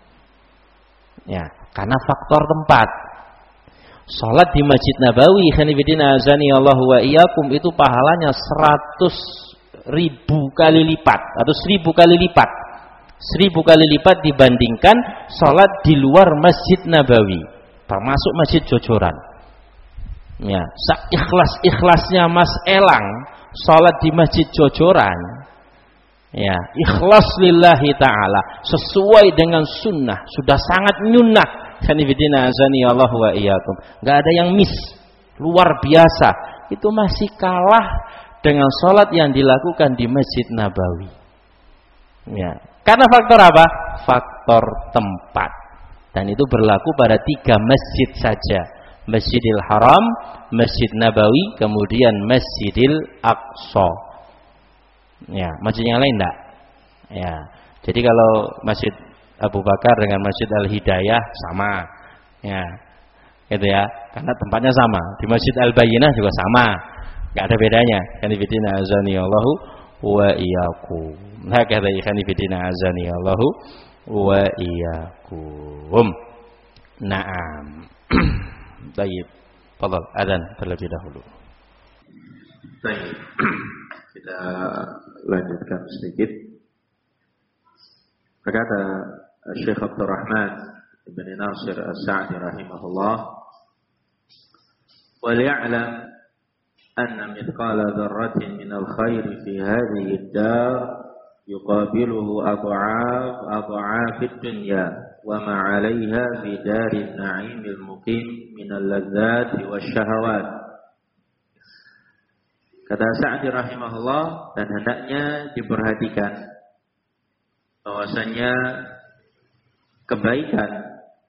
Ya, karena faktor tempat. Salat di Masjid Nabawi, khanifidina azani Allahu wa iyyakum, itu pahalanya seratus ribu kali lipat atau seribu kali lipat. Seribu kali lipat dibandingkan salat di luar Masjid Nabawi, termasuk Masjid Jojoran. Ya, ikhlas-ikhlasnya Mas Elang salat di Masjid Jojoran, ya, ikhlas lillahi ta'ala, sesuai dengan sunnah, sudah sangat nyunnah. Kanifidina azani Allah wa iyyakum, nggak ada yang miss, luar biasa. Itu masih kalah dengan sholat yang dilakukan di Masjid Nabawi. Ya, karena faktor apa? Faktor tempat. Dan itu berlaku pada tiga masjid saja. Masjidil Haram, Masjid Nabawi, kemudian Masjidil Aqsa. Ya, masjid yang lain enggak? Ya. Jadi kalau Masjid Abu Bakar dengan Masjid Al-Hidayah sama. Ya. Gitu ya. Karena tempatnya sama. Di Masjid Al-Bayyinah juga sama. Enggak ada bedanya. Kan ibadina azani Allahu wa iyyakum. Nah, kata ikhwan ibadina azani Allahu wa iyyakum. Naam. Baik. Fadhal, adzan terlebih dahulu. Baik. Kita lanjutkan sedikit. Berkata Syekh Abdul Rahman Ibn Nasir As-Sa'di rahimahullah, "Wal ya'lam anna mithqala dzarratin min al-khair fi hadhihi ad-dar yuqabiluhu ad'af ad'af ad-dunya wa ma 'alayha fi darin na'im al-muqim min al-ladzat wasyahawat." Kata Sa'di rahimahullah, dan hendaknya diperhatikan bahwasanya kebaikan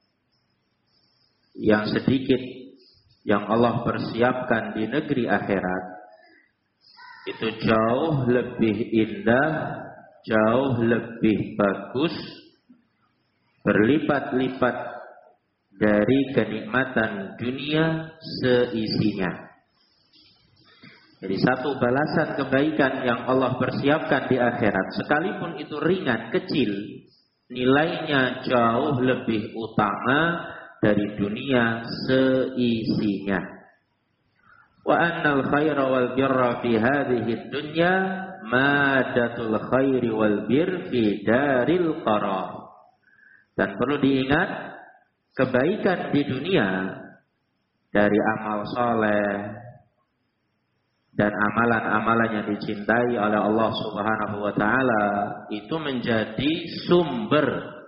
yang sedikit yang Allah persiapkan di negeri akhirat itu jauh lebih indah, jauh lebih bagus, berlipat-lipat dari kenikmatan dunia seisinya. Jadi satu balasan kebaikan yang Allah persiapkan di akhirat, sekalipun itu ringan, kecil, nilainya jauh lebih utama dari dunia seisinya. Wa annal khaira wal birra fi hadhihi dunya madatul khairi wal bir fi daril qarar. Dan perlu diingat, kebaikan di dunia dari amal soleh dan amalan-amalan yang dicintai oleh Allah Subhanahu wa taala itu menjadi sumber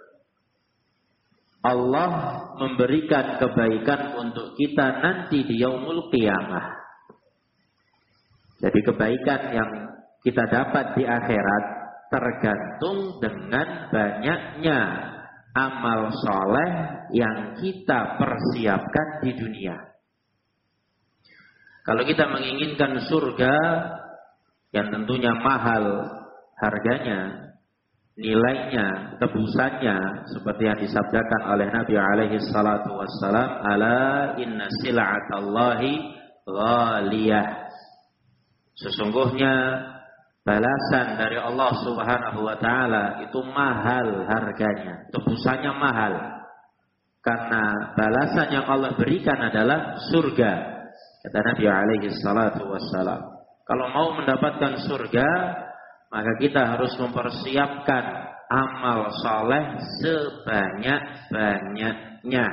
Allah memberikan kebaikan untuk kita nanti di yaumul qiyamah. Jadi kebaikan yang kita dapat di akhirat tergantung dengan banyaknya amal soleh yang kita persiapkan di dunia. Kalau kita menginginkan surga yang tentunya mahal harganya, nilainya, tebusannya, seperti yang disabdakan oleh Nabi alaihi salatu wassalam, ala inna sil'atallahi ghaliyah. Sesungguhnya balasan dari Allah Subhanahu wa taala itu mahal harganya, tebusannya mahal. Karena balasan yang Allah berikan adalah surga. Kata Nabi alaihi salatu wassalam, kalau mau mendapatkan surga, maka kita harus mempersiapkan amal soleh sebanyak-banyaknya.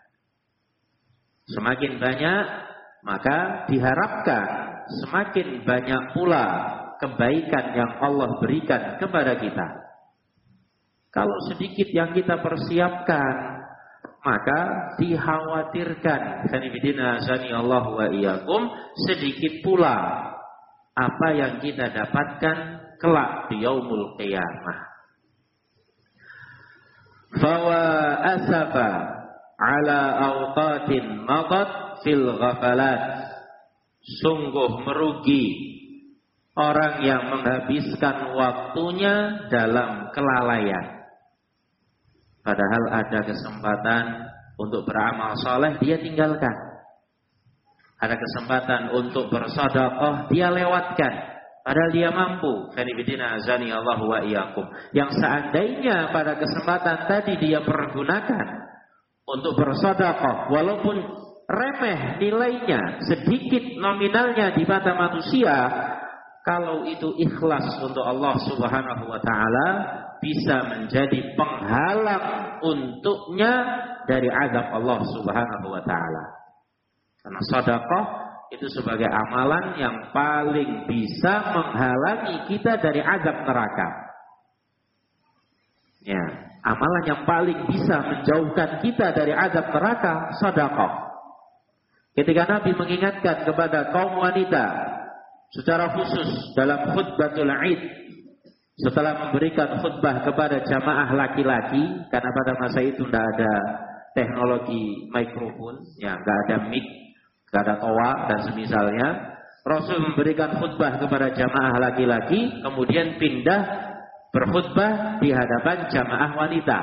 Semakin banyak, maka diharapkan semakin banyak pula kebaikan yang Allah berikan kepada kita. Kalau sedikit yang kita persiapkan, maka dikhawatirkan, kanibidina azani Allah wa iyyakum, sedikit pula apa yang kita dapatkan kelak di yaumul qiyamah. Fawa asafa ala awqatin madat fil ghafalat. Sungguh merugi orang yang menghabiskan waktunya dalam kelalaian. Padahal ada kesempatan untuk beramal soleh, dia tinggalkan. Ada kesempatan untuk bersedekah, dia lewatkan. Padahal dia mampu. Kanibidina azani Allah wa iyyakum. Yang seandainya pada kesempatan tadi dia pergunakan untuk bersedekah, walaupun remeh nilainya, sedikit nominalnya di mata manusia, kalau itu ikhlas untuk Allah Subhanahu wa taala, bisa menjadi penghalang untuknya dari azab Allah Subhanahu wa taala. Karena sedekah itu sebagai amalan yang paling bisa menghalangi kita dari azab neraka. Ya, amalan yang paling bisa menjauhkan kita dari azab neraka, sedekah. Ketika Nabi mengingatkan kepada kaum wanita secara khusus dalam khutbatul Id, setelah memberikan khutbah kepada jamaah laki-laki, karena pada masa itu tidak ada teknologi mikrofon, ya nggak ada mic, nggak ada toa dan semisalnya. Rasul memberikan khutbah kepada jamaah laki-laki, kemudian pindah berkhutbah di hadapan jamaah wanita.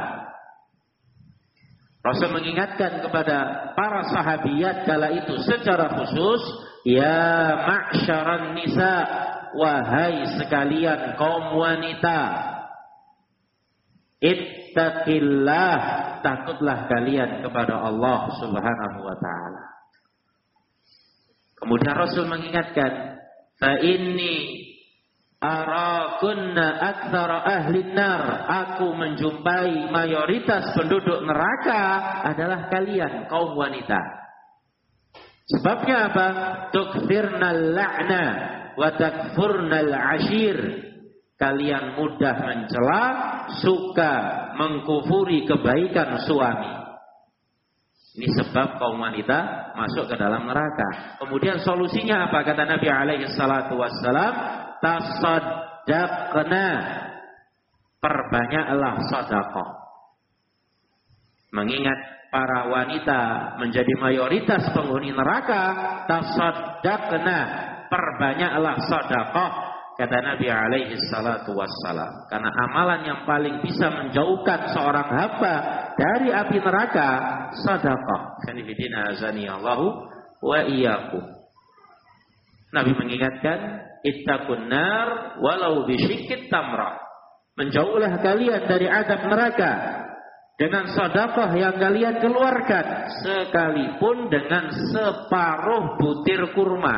Rasul mengingatkan kepada para sahabiyat kala itu secara khusus, ya ma'syaran nisa, wahai sekalian kaum wanita, ittaqillah, takutlah kalian kepada Allah Subhanahu wa taala. Kemudian Rasul mengingatkan, fa inni arakunna aktsara ahli nar, aku menjumpai mayoritas penduduk neraka adalah kalian kaum wanita. Sebabnya apa? Tukfirnal la'na wa takfurnal ashir. Kalian mudah mencela, suka mengkufuri kebaikan suami. Ini sebab kaum wanita masuk ke dalam neraka. Kemudian solusinya apa? Kata Nabi alaihi salatu wassalam, tasaddaqna, perbanyaklah sedekah. Mengingat para wanita menjadi mayoritas penghuni neraka, tasaddaqna, perbanyaklah sedekah. Kata Nabi alaihi salatu wassalam, karena amalan yang paling bisa menjauhkan seorang hamba dari api neraka, sedekah. Kanifidina azani Allahu wa iyyakum. Nabi mengingatkan, ittaqun nar walau bisyikit tamrah. Menjauhlah kalian dari azab neraka dengan sedekah yang kalian keluarkan, sekalipun dengan separuh butir kurma.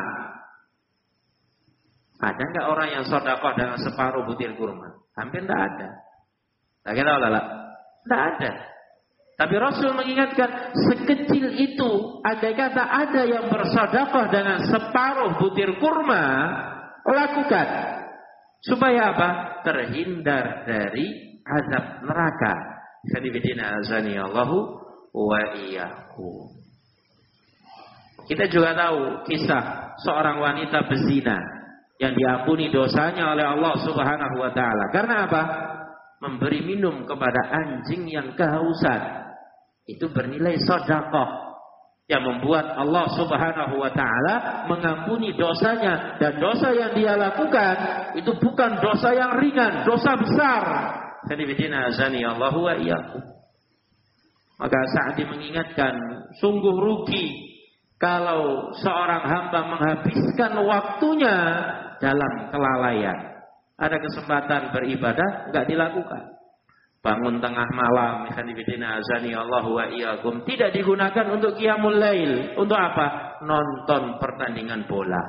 Ada nggak orang yang sedekah dengan separuh butir kurma? Hampir tidak ada. Tak kira lah, tidak ada. Tapi Rasul mengingatkan, sekecil itu, andai kata ada yang bersedekah dengan separuh butir kurma, lakukan. Supaya apa? Terhindar dari azab neraka. Khadibidina azani Allahu wa iyyakum. Kita juga tahu kisah seorang wanita berzina yang diampuni dosanya oleh Allah Subhanahu wa taala. Karena apa? Memberi minum kepada anjing yang kehausan. Itu bernilai sedekah yang membuat Allah Subhanahu wa taala mengampuni dosanya, dan dosa yang dia lakukan itu bukan dosa yang ringan, dosa besar. Khadibidina azani Allahu wa iyyakum. Maka Sa'di mengingatkan, sungguh rugi kalau seorang hamba menghabiskan waktunya dalam kelalaian. Ada kesempatan beribadah, enggak dilakukan. Bangun tengah malam, khadibidina azani Allahu wa iyyakum, tidak digunakan untuk qiyamul lail. Untuk apa? Nonton pertandingan bola.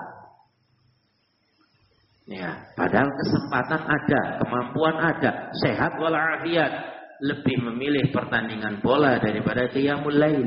Ya, padahal kesempatan ada, kemampuan ada, sehat walafiat, lebih memilih pertandingan bola daripada qiyamul lail.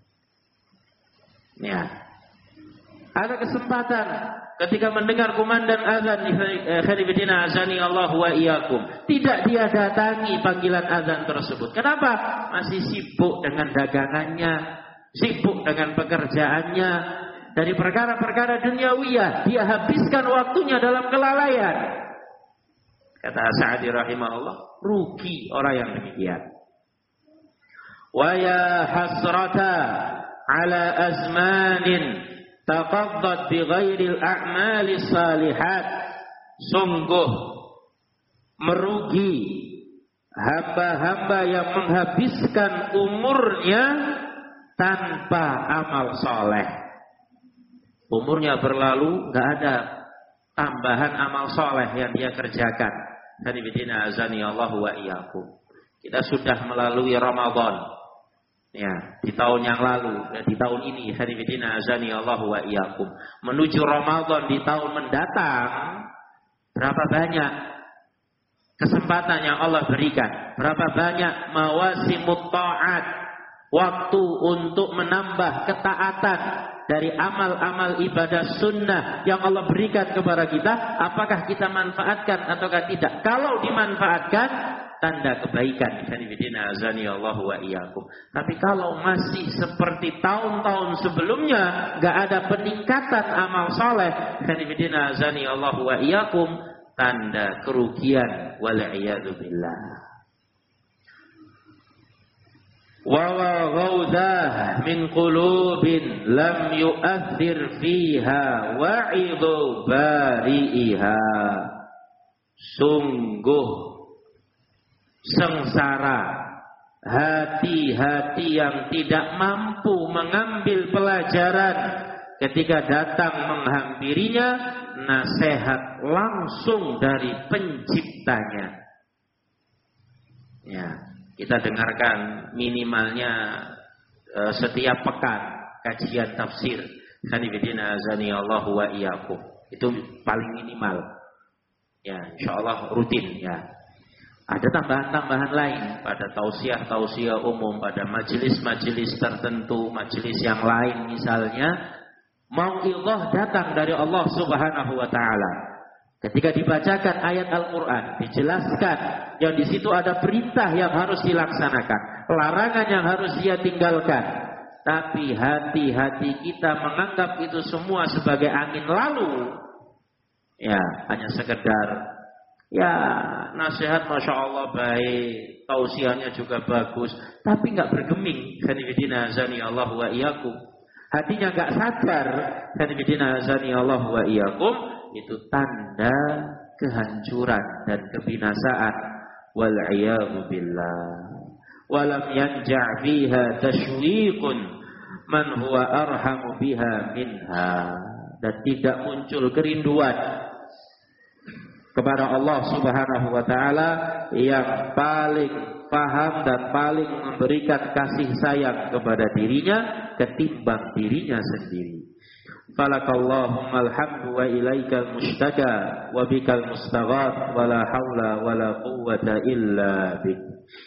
Ya. Ada kesempatan ketika mendengar kumandang azan, khadibidina azani Allah wa iyyakum, tidak dia datangi panggilan azan tersebut. Kenapa? Masih sibuk dengan dagangannya, sibuk dengan pekerjaannya, dari perkara-perkara duniawiyah, dia habiskan waktunya dalam kelalaian. Kata Sa'di rahimahullah, rugi orang yang demikian. Wa ya hasrata ala azmanin taqaddat bi ghairil a'mali salihat. Sungguh merugi hamba-hamba yang menghabiskan umurnya tanpa amal soleh. Umurnya berlalu, nggak ada tambahan amal soleh yang dia kerjakan. Hadibidina azani Allahu wa iyyakum. Kita sudah melalui Ramadan, ya, di tahun yang lalu, ya, di tahun ini, hadibidina azani Allahu wa iyyakum. Menuju Ramadan di tahun mendatang, berapa banyak kesempatan yang Allah berikan, berapa banyak mawasimut ta'at, waktu untuk menambah ketaatan dari amal-amal ibadah sunnah yang Allah berikan kepada kita. Apakah kita manfaatkan ataukah tidak? Kalau dimanfaatkan, tanda kebaikan. Allahu wa iyyakum. Tapi kalau masih seperti tahun-tahun sebelumnya, gak ada peningkatan amal saleh, Allahu wa iyyakum, tanda kerugian. Wal'iyadu billah. wa ghawdah min qulubin lam yu'athir fiha wa'idu bari'iha. Sungguh sengsara hati-hati yang tidak mampu mengambil pelajaran ketika datang menghampirinya nasihat langsung dari penciptanya. Ya, kita dengarkan minimalnya uh, setiap pekan kajian tafsir. Hanifidina azani Allah wa iyyakum. Itu paling minimal. Ya, insyaallah rutin ya. Ada tambahan-tambahan lain pada tausiah-tausiah umum, pada majelis-majelis tertentu, majelis yang lain misalnya, mau'izah datang dari Allah Subhanahu wa taala. Ketika dibacakan ayat Al-Qur'an, dijelaskan yang di situ ada perintah yang harus dilaksanakan, larangan yang harus dia tinggalkan. Tapi hati-hati kita menganggap itu semua sebagai angin lalu. Ya, hanya sekedar ya nasihat masya Allah baik, tausiahnya juga bagus, tapi nggak bergeming. Hanifidina azani Allah wa iyyakum. Hatinya nggak sadar. Hanifidina azani Allah wa iyyakum. Itu tanda kehancuran dan kebinasaan. Wal iyadu billah. Walam yanja' fiha tashwiqun man huwa arhamu biha minha. Dan tidak muncul kerinduan kepada Allah Subhanahu wa taala yang paling paham dan paling memberikan kasih sayang kepada dirinya ketimbang dirinya sendiri. Falakallahummal hamdu wa ilaikal mustaka wa bikal mustaghath wa la haula wa la quwwata illa bik.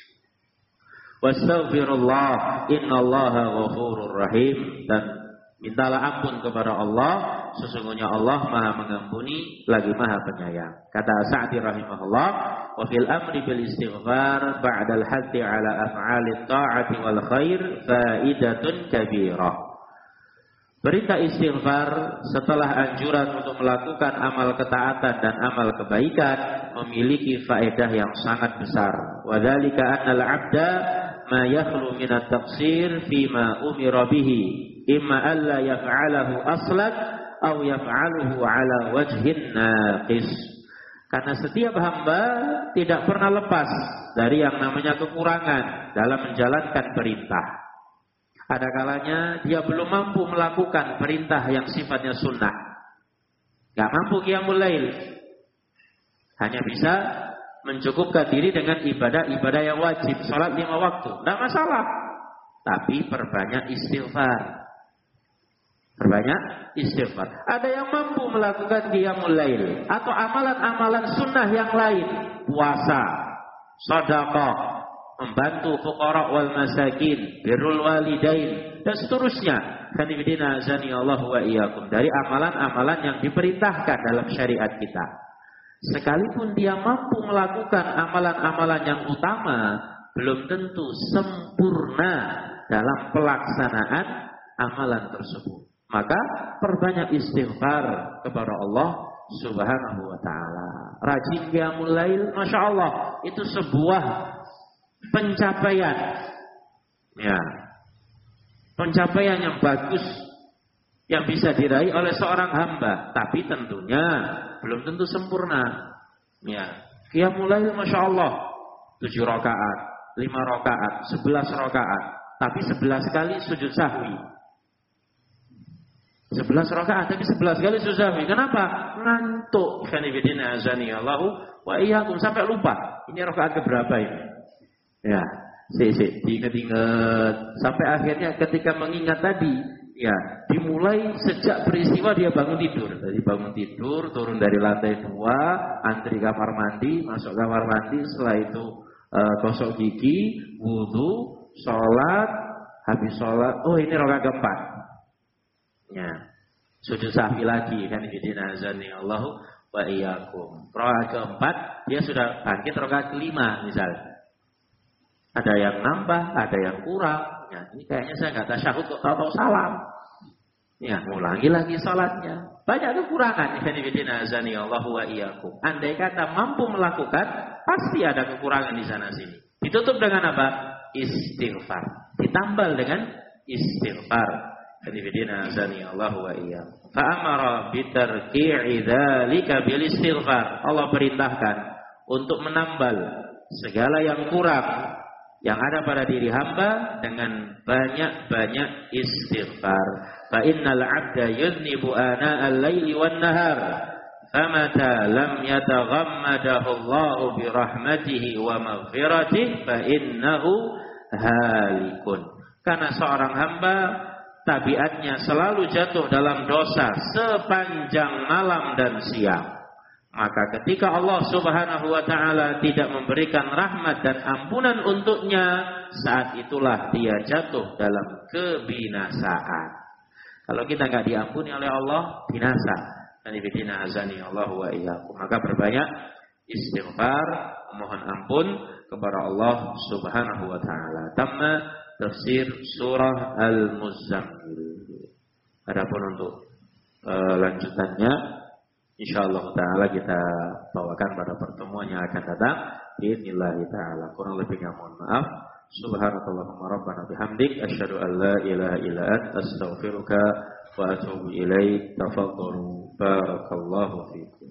Wastaghfirullah innallaha ghafurur rahim. Dan mintalah ampun kepada Allah, sesungguhnya Allah Maha mengampuni lagi Maha penyayang. Kata Sa'di rahimahullah, wa fil amri bil istighfar ba'da al-haddi ala af'alit ta'ati wal khair faidatun kabirah. Perintah istighfar setelah anjuran untuk melakukan amal ketaatan dan amal kebaikan memiliki faedah yang sangat besar. Wa dzalika anna al-'abda ma yakhlu min at-taqsir fi ma umira bihi imma alla yaf'alahu aslan aw yaf'aluhu ala wajhin naqis. Karena setiap hamba tidak pernah lepas dari yang namanya kekurangan dalam menjalankan perintah. Ada kalanya dia belum mampu melakukan perintah yang sifatnya sunnah, gak mampu qiyamul lail, hanya bisa mencukupkan diri dengan ibadah-ibadah yang wajib, salat lima waktu, tidak masalah. Tapi perbanyak istighfar, perbanyak istighfar. Ada yang mampu melakukan qiyamul lail atau amalan-amalan sunnah yang lain, puasa, sedekah, membantu fuqara wal masakin, birrul walidain dan seterusnya. Hanifidina azani Allah wa iyyakum. Dari amalan-amalan yang diperintahkan dalam syariat kita. Sekalipun dia mampu melakukan amalan-amalan yang utama, belum tentu sempurna dalam pelaksanaan amalan tersebut. Maka perbanyak istighfar kepada Allah Subhanahu wa taala. Rajin qiyamul lail, masya Allah, itu sebuah pencapaian, ya, pencapaian yang bagus yang bisa diraih oleh seorang hamba. Tapi tentunya belum tentu sempurna. Ya, qiyamul lail masya Allah tujuh rakaat, lima rakaat, sebelas rakaat, tapi sebelas kali sujud sahwi. Sebelas rakaat tapi sebelas kali sujud sahwi. Kenapa? Ngantuk. Hanifidina azani Allahu wa iyyakum, sampai lupa ini rakaat keberapa ini. Ya, sik-sik diingat-ingat sampai akhirnya ketika mengingat tadi, ya, dimulai sejak peristiwa dia bangun tidur. Dari bangun tidur, turun dari lantai dua, antri kamar mandi, masuk kamar mandi, setelah itu uh, gosok gigi, wudu, sholat, habis sholat, oh ini rakaat keempat. Ya, sujud sahwi lagi, kan bidina azani Allahu wa iyyakum. Rakaat keempat dia sudah bangkit, rakaat kelima misalnya. Ada yang nambah, ada yang kurang. Ya, ini kayaknya saya nggak tasyahud kok tahu salam. Ya, ulangi lagi salatnya. Banyak kekurangan. Hanifidina azani Allahu wa iyyakum. Andai kata mampu melakukan, pasti ada kekurangan di sana sini. Ditutup dengan apa? istighfar. Ditambal dengan istighfar. Hadifidina azani Allah wa iya. Fa amara bi tarki'i dzalika bil istighfar. Allah perintahkan untuk menambal segala yang kurang yang ada pada diri hamba dengan banyak-banyak istighfar. Fa innal 'abda yudhnibu ana al-laili wan nahar famata lam yataghammadahu Allahu bi rahmatihi wa maghfiratihi fa innahu halikun. Karena seorang hamba tabiatnya selalu jatuh dalam dosa sepanjang malam dan siang. Maka ketika Allah Subhanahu wa taala tidak memberikan rahmat dan ampunan untuknya, saat itulah dia jatuh dalam kebinasaan. Kalau kita enggak diampuni oleh Allah, binasa. Dan ibadina azani Allah wa iyyakum. Maka berbanyak istighfar, mohon ampun kepada Allah Subhanahu wa taala. Tamma tafsir surah Al-Muzammil. Adapun untuk uh, lanjutannya insyaallah taala kita bawakan pada pertemuan yang akan datang. Bismillah taala. Kurang lebihnya mohon maaf. Subhanakallahumma rabbana bihamdik asyhadu an la ilaha illa anta astaghfiruka wa atubu ilaik. Tafadhalu barakallahu fiikum.